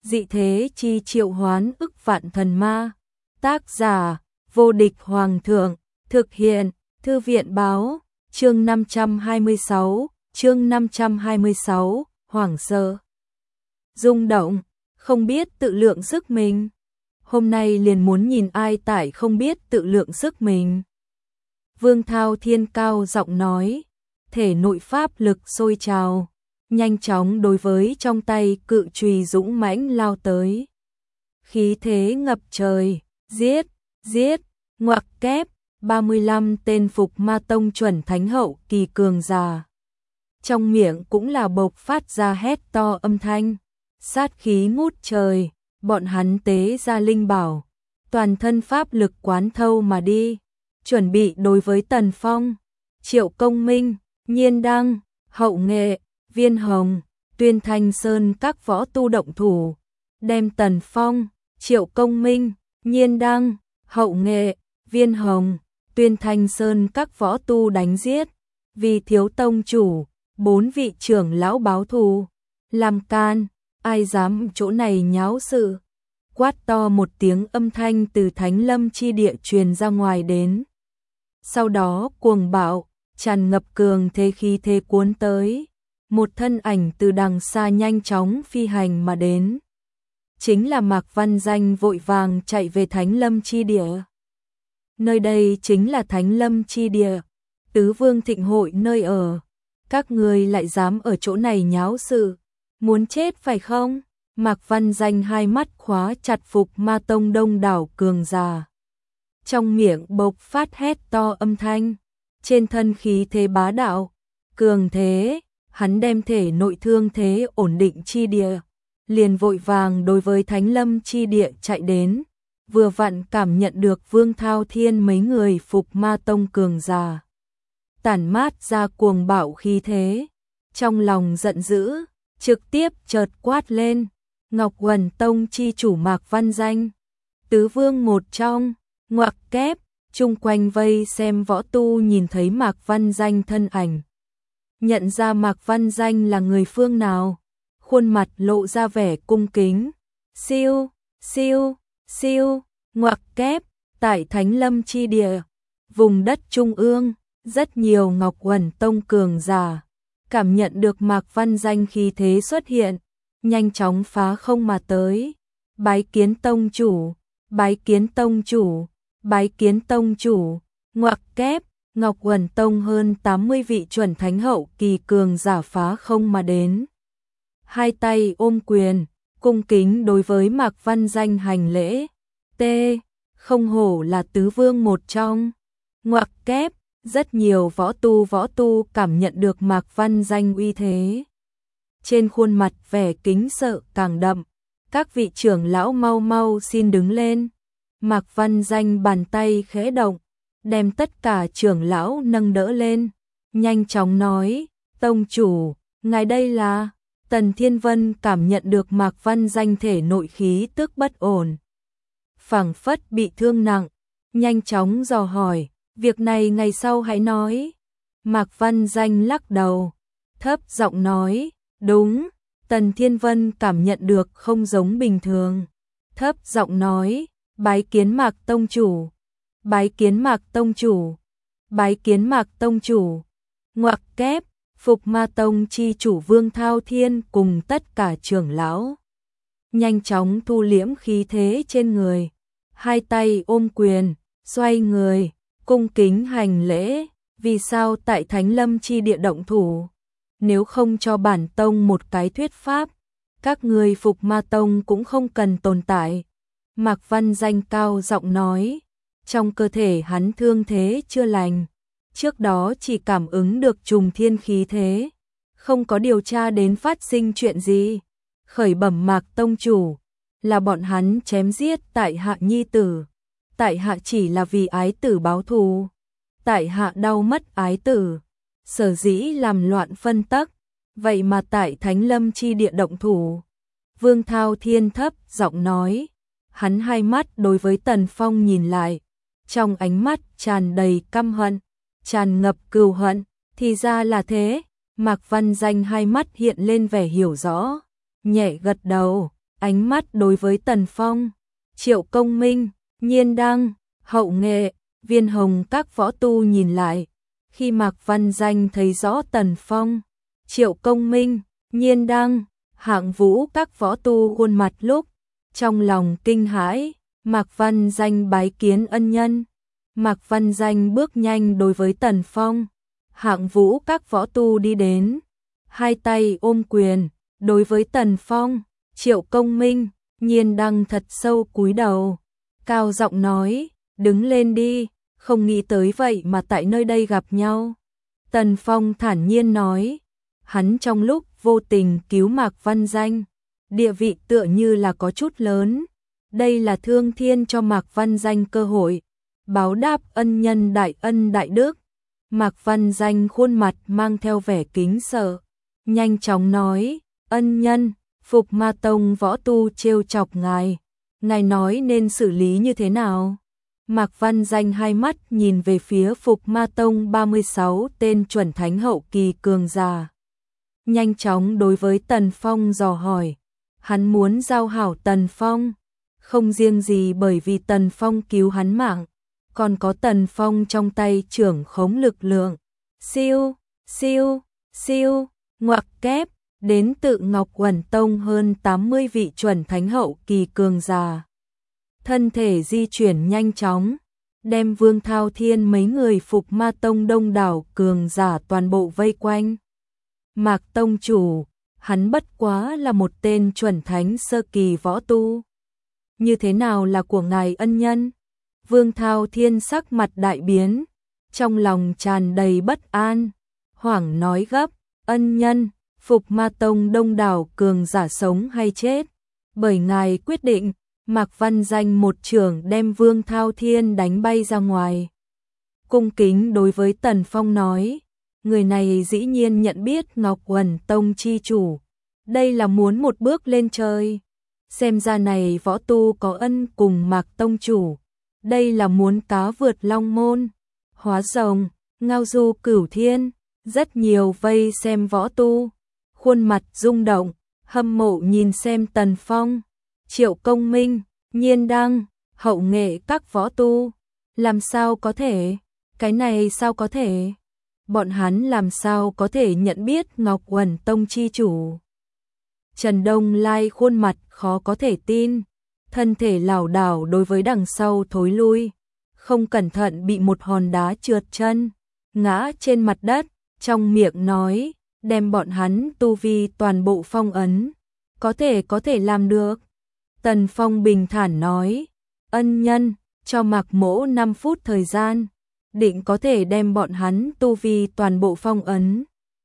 dị thế chi triệu hoán ức vạn thần ma. Tác giả, vô địch hoàng thượng, thực hiện, thư viện báo, chương 526, hoảng sợ. Rung động, không biết tự lượng sức mình. Hôm nay liền muốn nhìn ai tại không biết tự lượng sức mình. Vương Thao Thiên cao giọng nói, thể nội pháp lực sôi trào, nhanh chóng đối với trong tay cự chùy dũng mãnh lao tới. Khí thế ngập trời, giết, giết, ngoặc kép, 35 tên Phục Ma Tông chuẩn thánh hậu kỳ cường giả. Trong miệng cũng là bộc phát ra hét to âm thanh, sát khí ngút trời, bọn hắn tế ra linh bảo, toàn thân pháp lực quán thâu mà đi, chuẩn bị đối với Tần Phong, Triệu Công Minh, Nhiên Đăng, Hậu Nghệ, Viên Hồng, Tuyên Thanh Sơn các võ tu động thủ, đem Tần Phong, Triệu Công Minh, Nhiên Đăng, Hậu Nghệ, Viên Hồng, Tuyên Thanh Sơn các võ tu đánh giết, vì thiếu tông chủ, 4 vị trưởng lão báo thù, làm can, ai dám chỗ này nháo sự. Quát to một tiếng âm thanh từ Thánh Lâm chi địa truyền ra ngoài đến. Sau đó cuồng bạo, tràn ngập cường thế khí thế cuốn tới, một thân ảnh từ đằng xa nhanh chóng phi hành mà đến. Chính là Mạc Văn Danh vội vàng chạy về Thánh Lâm chi địa. Nơi đây chính là Thánh Lâm chi địa, Tứ Vương thịnh hội nơi ở. Các người lại dám ở chỗ này nháo sự, muốn chết phải không? Mạc Văn Danh hai mắt khóa chặt Phục Ma Tông đông đảo cường giả. Trong miệng bộc phát hét to âm thanh, trên thân khí thế bá đạo, cường thế, hắn đem thể nội thương thế ổn định chi địa, liền vội vàng đối với Thánh Lâm chi địa chạy đến, vừa vặn cảm nhận được Vương Thao Thiên mấy người Phục Ma Tông cường giả tản mát ra cuồng bạo khí thế, trong lòng giận dữ, trực tiếp chợt quát lên, Ngọc Quần Tông chi chủ Mạc Văn Danh, tứ vương một trong, ngoặc kép, chung quanh vây xem võ tu nhìn thấy Mạc Văn Danh thân ảnh. Nhận ra Mạc Văn Danh là người phương nào, khuôn mặt lộ ra vẻ cung kính, siêu, siêu, siêu, ngoặc kép, tại Thánh Lâm chi địa, vùng đất trung ương. Rất nhiều Ngọc Quần Tông cường giả cảm nhận được Mạc Văn Danh khí thế xuất hiện, nhanh chóng phá không mà tới. Bái kiến tông chủ, bái kiến tông chủ, bái kiến tông chủ. Ngoặc kép, Ngọc Quần Tông hơn 80 vị chuẩn thánh hậu kỳ cường giả phá không mà đến. Hai tay ôm quyền, cung kính đối với Mạc Văn Danh hành lễ. T, không hổ là tứ vương một trong. Ngoặc kép, rất nhiều võ tu cảm nhận được Mạc Văn Danh uy thế. Trên khuôn mặt vẻ kính sợ càng đậm, các vị trưởng lão mau mau xin đứng lên. Mạc Văn Danh bàn tay khẽ động, đem tất cả trưởng lão nâng đỡ lên, nhanh chóng nói, tông chủ, ngài đây là. Tần Thiên Vân cảm nhận được Mạc Văn Danh thể nội khí tức bất ổn, phảng phất bị thương nặng, nhanh chóng dò hỏi. Việc này ngày sau hãy nói. Mạc Văn Danh lắc đầu, thấp giọng nói, đúng. Tần Thiên Vân cảm nhận được không giống bình thường, thấp giọng nói, bái kiến Mạc tông chủ, bái kiến Mạc tông chủ, bái kiến Mạc tông chủ. Ngoặc kép, Phục Ma Tông chi chủ Vương Thao Thiên cùng tất cả trưởng lão nhanh chóng thu liễm khí thế trên người, hai tay ôm quyền, xoay người, cung kính hành lễ. Vì sao tại Thánh Lâm chi địa động thủ? Nếu không cho bản tông một cái thuyết pháp, các người Phục Ma Tông cũng không cần tồn tại. Mạc Văn Danh cao giọng nói, trong cơ thể hắn thương thế chưa lành, trước đó chỉ cảm ứng được trùng thiên khí thế, không có điều tra đến phát sinh chuyện gì. Khởi bẩm Mạc tông chủ, là bọn hắn chém giết tại hạ nhi tử. Tại hạ chỉ là vì ái tử báo thù, tại hạ đau mất ái tử, sở dĩ làm loạn phân tắc, vậy mà tại Thánh Lâm chi địa động thủ. Vương Thao Thiên thấp giọng nói, hắn hai mắt đối với Tần Phong nhìn lại, trong ánh mắt tràn đầy căm hận, tràn ngập cừu hận. Thì ra là thế. Mạc Văn Danh hai mắt hiện lên vẻ hiểu rõ, nhẹ gật đầu, ánh mắt đối với Tần Phong, Triệu Công Minh, Nhiên Đăng, Hậu Nghệ, Viên Hồng các võ tu nhìn lại. Khi Mạc Văn Danh thấy rõ Tần Phong, Triệu Công Minh, Nhiên Đăng, Hạng Vũ các võ tu khuôn mặt lúc, trong lòng kinh hãi, Mạc Văn Danh bái kiến ân nhân. Mạc Văn Danh bước nhanh đối với Tần Phong, Hạng Vũ các võ tu đi đến, hai tay ôm quyền, đối với Tần Phong, Triệu Công Minh, Nhiên Đăng thật sâu cúi đầu, cao giọng nói, đứng lên đi, không nghĩ tới vậy mà tại nơi đây gặp nhau. Tần Phong thản nhiên nói, hắn trong lúc vô tình cứu Mạc Văn Danh, địa vị tựa như là có chút lớn, đây là Thương Thiên cho Mạc Văn Danh cơ hội, báo đáp ân nhân đại ân đại đức. Mạc Văn Danh khuôn mặt mang theo vẻ kính sợ, nhanh chóng nói, ân nhân, Phục Ma Tông võ tu trêu chọc ngài nói nên xử lý như thế nào? Mạc Văn Danh hai mắt nhìn về phía Phục Ma Tông 36 tên chuẩn thánh hậu kỳ cường giả. Nhanh chóng đối với Tần Phong dò hỏi, hắn muốn giao hảo Tần Phong, không riêng gì bởi vì Tần Phong cứu hắn mạng, còn có Tần Phong trong tay trưởng khống lực lượng. Siêu, siêu, siêu, ngoặc kép, đến tự Ngọc Uẩn Tông hơn 80 vị chuẩn thánh hậu kỳ cường giả. Thân thể di chuyển nhanh chóng, đem Vương Thao Thiên mấy người Phục Ma Tông đông đảo cường giả toàn bộ vây quanh. Mạc Tông chủ, hắn bất quá là một tên chuẩn thánh sơ kỳ võ tu. Như thế nào là của ngài ân nhân? Vương Thao Thiên sắc mặt đại biến, trong lòng tràn đầy bất an, hoảng nói gấp, ân nhân, Phục Ma Tông đông đảo cường giả sống hay chết, bởi ngài quyết định. Mạc Văn Danh một chưởng đem Vương Thao Thiên đánh bay ra ngoài. Cung kính đối với Tần Phong nói, người này dĩ nhiên nhận biết Ngọc Uẩn Tông chi chủ, đây là muốn một bước lên trời. Xem ra này võ tu có ân cùng Mạc Tông chủ, đây là muốn cá vượt long môn, hóa rồng, ngao du cửu thiên, rất nhiều vây xem võ tu, khuôn mặt rung động, hâm mộ nhìn xem Tần Phong, Triệu Công Minh, Nhiên Đăng, Hậu Nghệ các võ tu, làm sao có thể, cái này sao có thể, bọn hắn làm sao có thể nhận biết Ngọc Uẩn Tông chi chủ. Trần Đông Lai khuôn mặt khó có thể tin, thân thể lảo đảo đối với đằng sau thối lui, không cẩn thận bị một hòn đá trượt chân, ngã trên mặt đất, trong miệng nói, đem bọn hắn tu vi toàn bộ phong ấn, có thể làm được. Tần Phong bình thản nói, ân nhân, cho Mạc Mỗ 5 phút thời gian, định có thể đem bọn hắn tu vi toàn bộ phong ấn.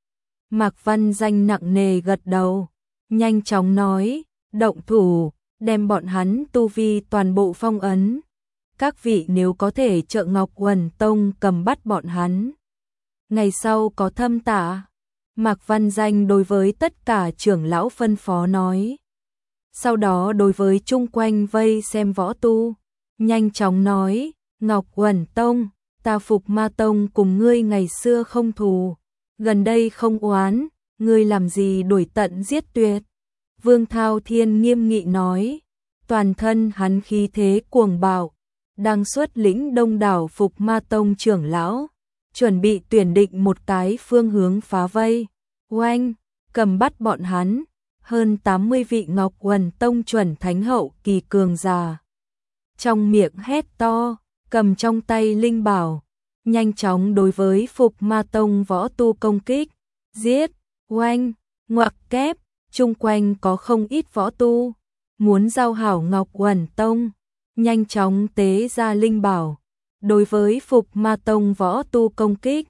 Mạc Văn Danh nặng nề gật đầu, nhanh chóng nói, động thủ, đem bọn hắn tu vi toàn bộ phong ấn. Các vị nếu có thể trợ Ngọc Uẩn Tông cầm bắt bọn hắn. Ngày sau có thâm tạ, Mạc Văn Danh đối với tất cả trưởng lão phân phó nói. Sau đó đối với chung quanh vây xem võ tu, nhanh chóng nói, Ngọc Uẩn Tông, ta Phục Ma Tông cùng ngươi ngày xưa không thù, gần đây không oán, ngươi làm gì đuổi tận giết tuyệt. Vương Thao Thiên nghiêm nghị nói, toàn thân hắn khí thế cuồng bạo, đang xuất lĩnh đông đảo Phục Ma Tông trưởng lão, chuẩn bị tuyển định một cái phương hướng phá vây, oanh, cầm bắt bọn hắn. Hơn 80 vị Ngọc Uẩn Tông chuẩn thánh hậu kỳ cường giả. Trong miệng hét to, cầm trong tay linh bảo, nhanh chóng đối với Phục Ma Tông võ tu công kích, giết, oanh, ngoặc kép, chung quanh có không ít võ tu, muốn giao hảo Ngọc Uẩn Tông, nhanh chóng tế ra linh bảo, đối với Phục Ma Tông võ tu công kích,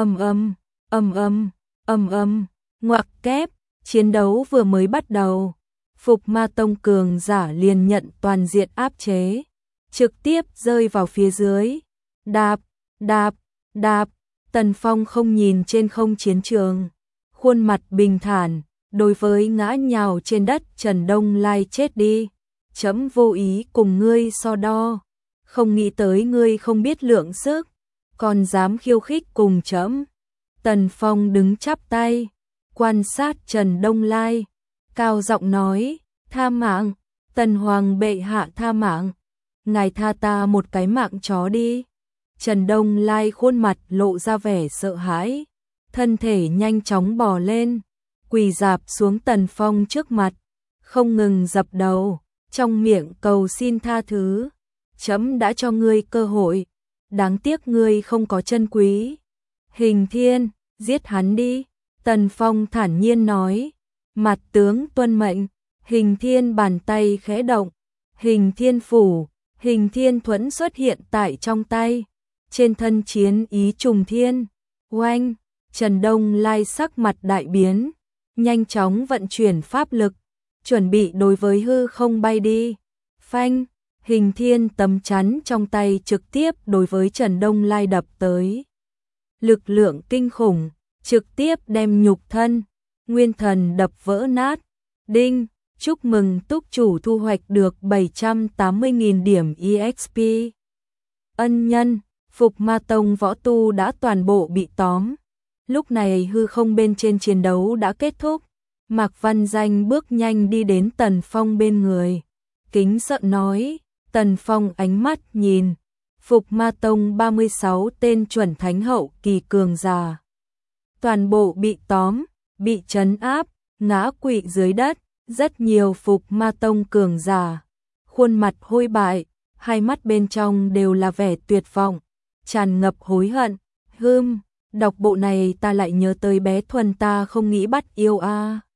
ngoặc kép. Chiến đấu vừa mới bắt đầu, Phục Ma Tông cường giả liền nhận toàn diện áp chế, trực tiếp rơi vào phía dưới. Đạp, đạp, đạp, Tần Phong không nhìn trên không chiến trường, khuôn mặt bình thản, đối với ngã nhào trên đất Trần Đông Lai chết đi. Chấm vô ý cùng ngươi so đo, không nghĩ tới ngươi không biết lượng sức, còn dám khiêu khích cùng chấm. Tần Phong đứng chắp tay, quan sát Trần Đông Lai, cao giọng nói, Tha mạng, Tần Hoàng bệ hạ tha mạng, ngài tha ta một cái mạng chó đi. Trần Đông Lai khuôn mặt lộ ra vẻ sợ hãi, thân thể nhanh chóng bò lên, quỳ rạp xuống Tần Phong trước mặt, không ngừng dập đầu, trong miệng cầu xin tha thứ. Trẫm đã cho ngươi cơ hội, đáng tiếc ngươi không có chân quý. Hình Thiên, giết hắn đi, Tần Phong thản nhiên nói. Mặt tướng tuân mệnh. Hình Thiên bàn tay khẽ động, Hình Thiên phủ, Hình Thiên thuẫn xuất hiện tại trong tay, trên thân chiến ý trùng thiên. Oanh, Trần Đông Lai sắc mặt đại biến, nhanh chóng vận chuyển pháp lực, chuẩn bị đối với hư không bay đi. Phanh, Hình Thiên tấm chắn trong tay trực tiếp đối với Trần Đông Lai đập tới. Lực lượng kinh khủng, trực tiếp đem nhục thân, nguyên thần đập vỡ nát. Đinh, chúc mừng túc chủ thu hoạch được 780.000 điểm EXP. Ân nhân, Phục Ma Tông võ tu đã toàn bộ bị tóm. Lúc này hư không bên trên chiến đấu đã kết thúc. Mạc Văn Danh bước nhanh đi đến Tần Phong bên người, kính sợ nói. Tần Phong ánh mắt nhìn, Phục Ma Tông 36 tên chuẩn thánh hậu kỳ cường giả, toàn bộ bị tóm, bị trấn áp, ngã quỵ dưới đất. Rất nhiều Phục Ma Tông cường giả, khuôn mặt hôi bại, hai mắt bên trong đều là vẻ tuyệt vọng, tràn ngập hối hận. Đọc bộ này ta lại nhớ tới bé Thuần ta không nghĩ bắt yêu a.